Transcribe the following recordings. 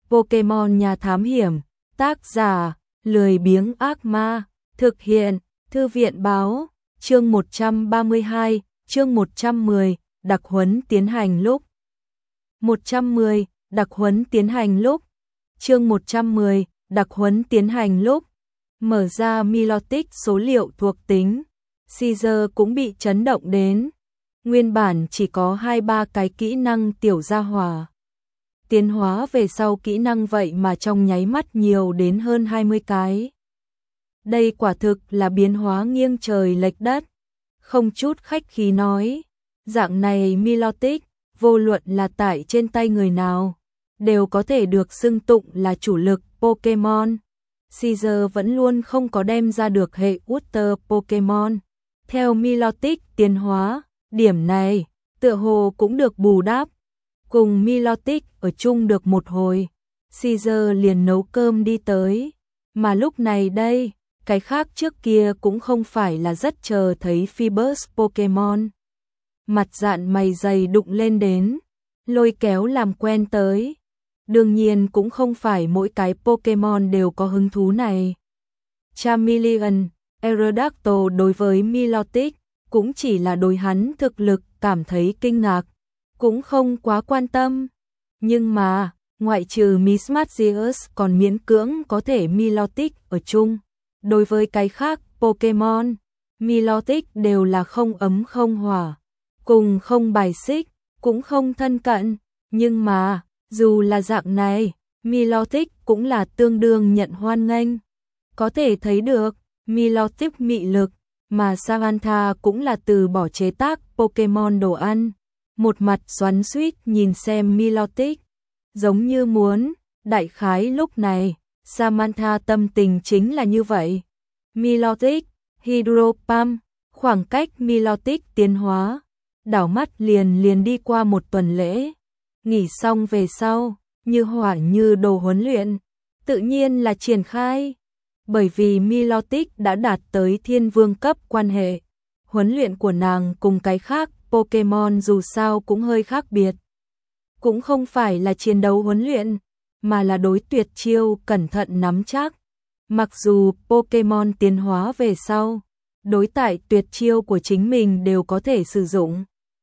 Pokemon nhà thám hiểm, tác giả, lười biếng ác ma, thực hiện, thư viện báo, chương 132, chương 110, đặc huấn tiến hành lúc. 110, đặc huấn tiến hành lúc. Chương 110, đặc huấn tiến hành lúc. Mở ra Milotic số liệu thuộc tính, Caesar cũng bị chấn động đến. Nguyên bản chỉ có 2-3 cái kỹ năng tiểu gia hỏa. Tiến hóa về sau kỹ năng vậy mà trong nháy mắt nhiều đến hơn 20 cái. Đây quả thực là biến hóa nghiêng trời lệch đất. Không chút khách khí nói, dạng này Milotic, vô luận là tại trên tay người nào, đều có thể được xưng tụng là chủ lực Pokemon. Caesar vẫn luôn không có đem ra được hệ Water Pokemon. Theo Milotic tiến hóa, điểm này tựa hồ cũng được bù đắp. Cùng Milotic ở chung được một hồi, Caesar liền nấu cơm đi tới. Mà lúc này đây, cái khác trước kia cũng không phải là rất chờ thấy Phoebus Pokemon. Mặt dạn mày dày đụng lên đến, lôi kéo làm quen tới. Đương nhiên cũng không phải mỗi cái Pokemon đều có hứng thú này. Charmeleon, Aerodactyl đối với Milotic cũng chỉ là đối hắn thực lực cảm thấy kinh ngạc, cũng không quá quan tâm. Nhưng mà, ngoại trừ Mismagius còn miễn cưỡng có thể Milotic ở chung. Đối với cái khác Pokemon, Milotic đều là không ấm không hỏa, cùng không bài xích, cũng không thân cận. Nhưng mà, dù là dạng này, Milotic cũng là tương đương nhận hoan nghênh. Có thể thấy được, Milotic mị lực, mà Samantha cũng là từ bỏ chế tác Pokemon đồ ăn. Một mặt xoắn xuýt nhìn xem Milotic, giống như muốn, đại khái lúc này, Samantha tâm tình chính là như vậy. Milotic, Hydro Pump, khoảng cách Milotic tiến hóa, đảo mắt liền đi qua một tuần lễ. Nghỉ xong về sau, như hỏa như đồ huấn luyện, tự nhiên là triển khai. Bởi vì Milotic đã đạt tới thiên vương cấp quan hệ, huấn luyện của nàng cùng cái khác Pokemon dù sao cũng hơi khác biệt. Cũng không phải là chiến đấu huấn luyện, mà là đối tuyệt chiêu cẩn thận nắm chắc. Mặc dù Pokemon tiến hóa về sau, đối tại tuyệt chiêu của chính mình đều có thể sử dụng.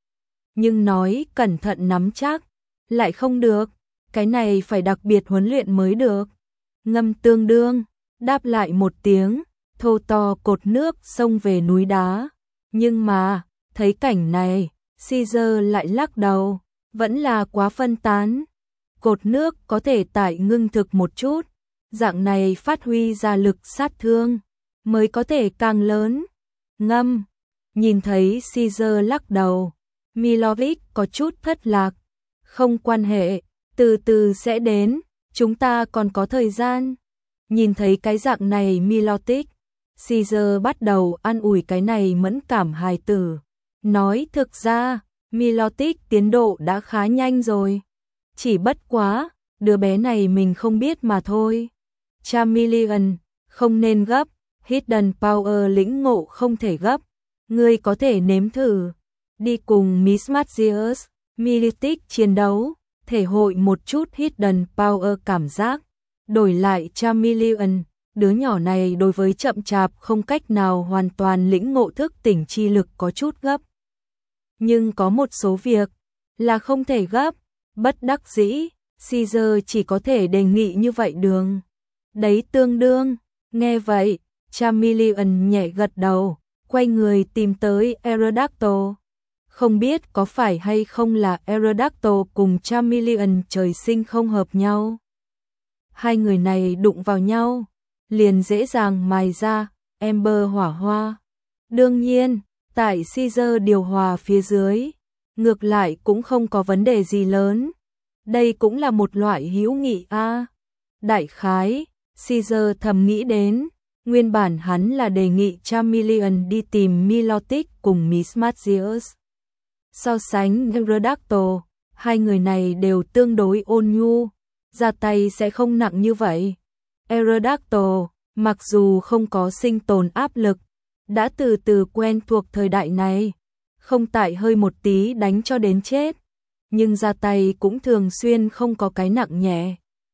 Nhưng nói cẩn thận nắm chắc, lại không được, cái này phải đặc biệt huấn luyện mới được. Ngâm tương đương, đáp lại một tiếng, thô to cột nước xông về núi đá. Nhưng mà, thấy cảnh này, Caesar lại lắc đầu, vẫn là quá phân tán. Cột nước có thể tại ngưng thực một chút, dạng này phát huy ra lực sát thương, mới có thể càng lớn. Ngâm, nhìn thấy Caesar lắc đầu, Milotic có chút thất lạc. Không quan hệ, từ từ sẽ đến, chúng ta còn có thời gian. Nhìn thấy cái dạng này Milotic, Caesar bắt đầu an ủi cái này mẫn cảm hài tử. Nói thực ra, Milotic tiến độ đã khá nhanh rồi. Chỉ bất quá, đứa bé này mình không biết mà thôi. Charmeleon, không nên gấp, Hidden Power lĩnh ngộ không thể gấp. Ngươi có thể nếm thử, đi cùng Mismagius, Milotic chiến đấu, thể hội một chút Hidden Power cảm giác. Đổi lại Charmeleon, đứa nhỏ này đối với chậm chạp không cách nào hoàn toàn lĩnh ngộ thức tỉnh chi lực có chút gấp. Nhưng có một số việc là không thể gấp, bất đắc dĩ, Caesar chỉ có thể đề nghị như vậy đường. Đấy tương đương, nghe vậy, Charmeleon nhẹ gật đầu, quay người tìm tới Aerodactyl. Không biết có phải hay không là Aerodactyl cùng Charmeleon trời sinh không hợp nhau. Hai người này đụng vào nhau, liền dễ dàng mài ra Ember hỏa hoa. Đương nhiên, tại Caesar điều hòa phía dưới, ngược lại cũng không có vấn đề gì lớn. Đây cũng là một loại hữu nghị a. Đại khái, Caesar thầm nghĩ đến, nguyên bản hắn là đề nghị Charmeleon đi tìm Milotic cùng Mismagius. So sánh Aerodactyl, hai người này đều tương đối ôn nhu, ra tay sẽ không nặng như vậy. Aerodactyl, mặc dù không có sinh tồn áp lực, đã từ từ quen thuộc thời đại này, không tại hơi một tí đánh cho đến chết, nhưng ra tay cũng thường xuyên không có cái nặng nhẹ.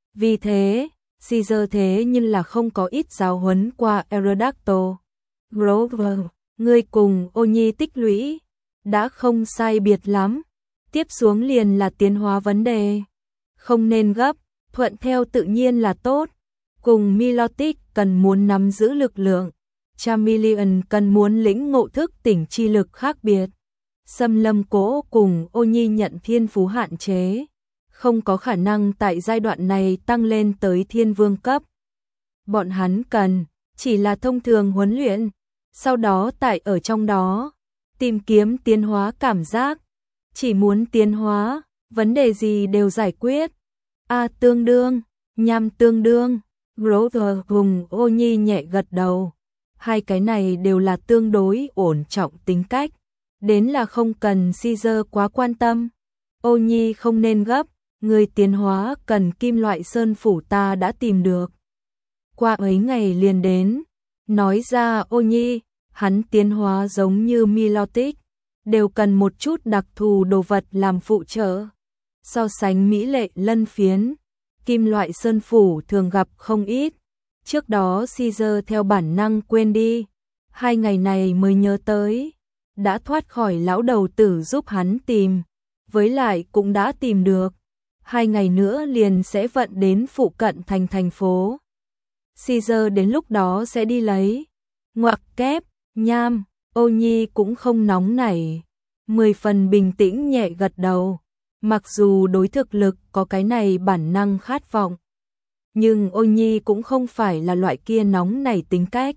Vì thế, Caesar thế nhưng là không có ít giáo huấn qua Aerodactyl. Grover, ngươi cùng Ô Nhi tích lũy, đã không sai biệt lắm. Tiếp xuống liền là tiến hóa vấn đề. Không nên gấp, thuận theo tự nhiên là tốt. Cùng Milotic cần muốn nắm giữ lực lượng. Charmeleon cần muốn lĩnh ngộ thức tỉnh chi lực khác biệt. Xâm Lâm Cố cùng Ô Nhi nhận thiên phú hạn chế, không có khả năng tại giai đoạn này tăng lên tới thiên vương cấp. Bọn hắn cần chỉ là thông thường huấn luyện, sau đó tại ở trong đó tìm kiếm tiến hóa cảm giác. Chỉ muốn tiến hóa, vấn đề gì đều giải quyết. A tương đương, nham tương đương. Grover cùng Ô Nhi nhẹ gật đầu. Hai cái này đều là tương đối ổn trọng tính cách, đến là không cần Caesar quá quan tâm. Ô Nhi không nên gấp, người tiến hóa cần kim loại sơn phủ ta đã tìm được. Qua ấy ngày liền đến. Nói ra Ô Nhi, hắn tiến hóa giống như Milotic, đều cần một chút đặc thù đồ vật làm phụ trợ. So sánh mỹ lệ lân phiến, kim loại sơn phủ thường gặp không ít. Trước đó Caesar theo bản năng quên đi, 2 ngày này mới nhớ tới, đã thoát khỏi lão đầu tử giúp hắn tìm, với lại cũng đã tìm được. 2 ngày nữa liền sẽ vận đến phụ cận thành phố. Caesar đến lúc đó sẽ đi lấy. Ngoặc kép, nham, Ô Nhi cũng không nóng nảy, 10 phần bình tĩnh nhẹ gật đầu. Mặc dù đối thực lực có cái này bản năng khát vọng, nhưng Ô Nhi cũng không phải là loại kia nóng nảy tính cách.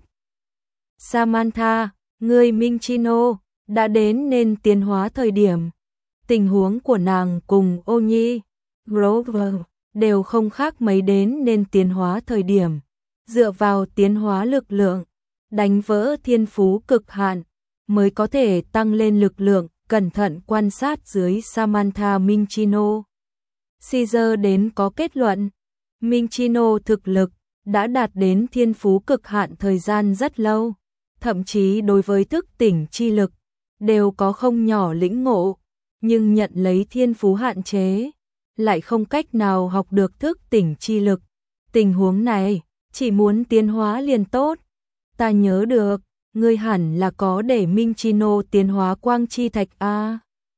Samantha, người Minccino, đã đến nên tiến hóa thời điểm. Tình huống của nàng cùng Ô Nhi, Grover, đều không khác mấy đến nên tiến hóa thời điểm. Dựa vào tiến hóa lực lượng, đánh vỡ thiên phú cực hạn, mới có thể tăng lên lực lượng. Cẩn thận quan sát dưới Samantha Minccino, Caesar đến có kết luận, Minccino thực lực đã đạt đến thiên phú cực hạn thời gian rất lâu, thậm chí đối với thức tỉnh chi lực đều có không nhỏ lĩnh ngộ, nhưng nhận lấy thiên phú hạn chế, lại không cách nào học được thức tỉnh chi lực. Tình huống này, chỉ muốn tiến hóa liền tốt. Ta nhớ được, ngươi hẳn là có để Minccino tiến hóa quang chi thạch a.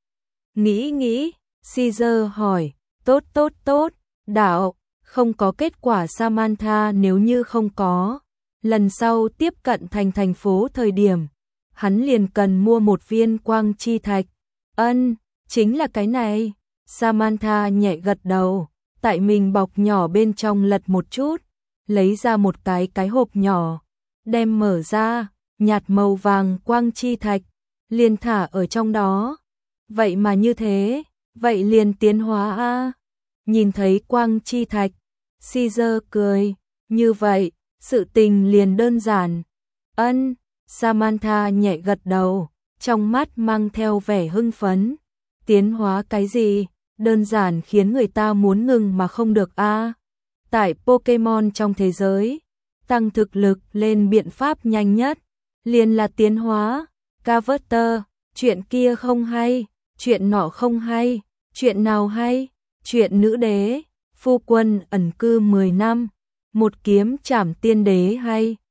Nghĩ, Caesar hỏi, tốt, đạo, không có kết quả Samantha nếu như không có. Lần sau tiếp cận thành phố thời điểm, hắn liền cần mua một viên quang chi thạch. Ân, chính là cái này. Samantha nhẹ gật đầu, tại mình bọc nhỏ bên trong lật một chút, lấy ra một cái hộp nhỏ, đem mở ra. Nhạt màu vàng quang chi thạch, liền thả ở trong đó. Vậy mà như thế, vậy liền tiến hóa a. Nhìn thấy quang chi thạch, Caesar cười, như vậy, sự tình liền đơn giản. Ân, Samantha nhẹ gật đầu, trong mắt mang theo vẻ hưng phấn. Tiến hóa cái gì, đơn giản khiến người ta muốn ngừng mà không được a. Tại Pokemon trong thế giới, tăng thực lực lên biện pháp nhanh nhất liền là tiến hóa. Carver, chuyện kia không hay, chuyện nọ không hay, chuyện nào hay? Chuyện nữ đế, phu quân ẩn cư 10 năm, một kiếm trảm tiên đế hay?